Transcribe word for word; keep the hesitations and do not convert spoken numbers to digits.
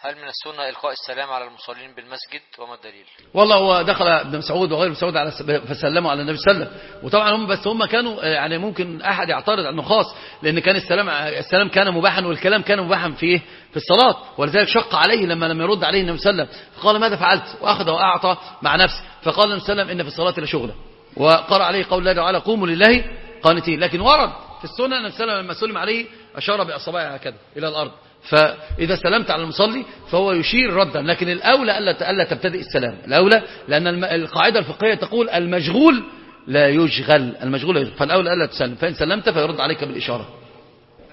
هل من السنة إلقاء السلام على المصلين بالمسجد وما الدليل؟ والله هو دخل ابن مسعود وغير مسعود على فسلموا على النبي صلى الله عليه وسلم، وطبعا هم بس هم كانوا يعني ممكن أحد يعترض أنه خاص، لأن كان السلام السلام كان مباحا والكلام كان مباحا في في الصلاة، ولذلك شق عليه لما لم يرد عليه النبي صلى الله عليه وسلم فقال ماذا فعلت، وأخذ وأعطى مع نفسه، فقال النبي صلى الله عليه وسلم إن في الصلاة لشغلة، وقرأ عليه قول الله تعالى قوموا لله قانتين. لكن ورد في السنة النبي صلى الله عليه وسلم لما سلم عليه أشار بأصابعه هكذا إلى الأرض، فإذا سلمت على المصلي فهو يشير ردا، لكن الأولى ألا ألا تبتدئ السلام، الأولى لأن القاعدة الفقهية تقول المشغول لا يشغل، المشغول لا يشغل، فالأولى ألا تسلم، فإن سلمت فيرد عليك بالإشارة.